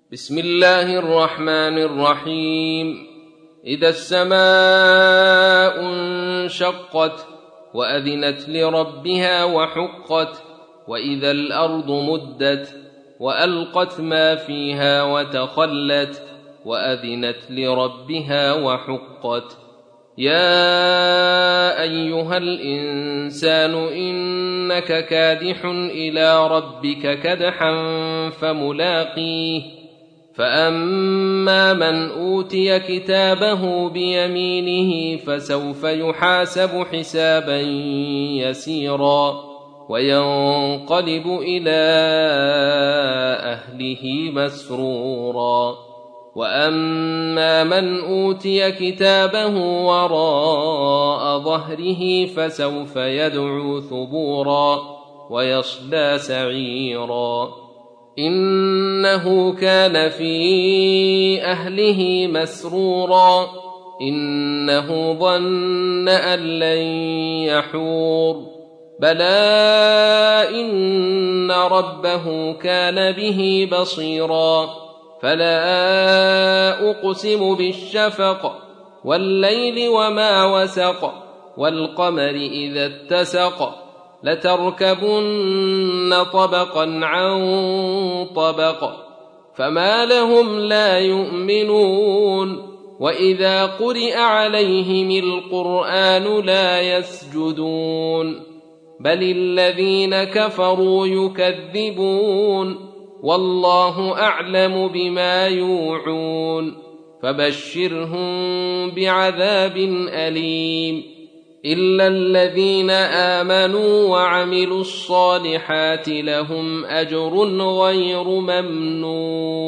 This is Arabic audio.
بسم الله الرحمن الرحيم. إذا السماء انشقت وأذنت لربها وحقت، وإذا الأرض مدت وألقت ما فيها وتخلت وأذنت لربها وحقت. يا أيها الإنسان إنك كادح إلى ربك كدحا فملاقيه. فأما من أوتي كتابه بيمينه فسوف يحاسب حسابا يسيرا وينقلب إلى أهله مسرورا. وأما من أوتي كتابه وراء ظهره فسوف يدعو ثبورا ويصلى سعيرا. إنه كان في أهله مسرورا، إنه ظن أن لن يحور. بلى إن ربه كان به بصيرا. فلا أقسم بالشفق والليل وما وسق والقمر إذا اتسق لتركبن طبقا عن طبق فما لهم لا يؤمنون. وإذا قرئ عليهم القرآن لا يسجدون بل الذين كفروا يكذبون والله أعلم بما يوعون. فبشرهم بعذاب أليم إلا الذين آمنوا وعملوا الصالحات لهم أجر غير ممنون.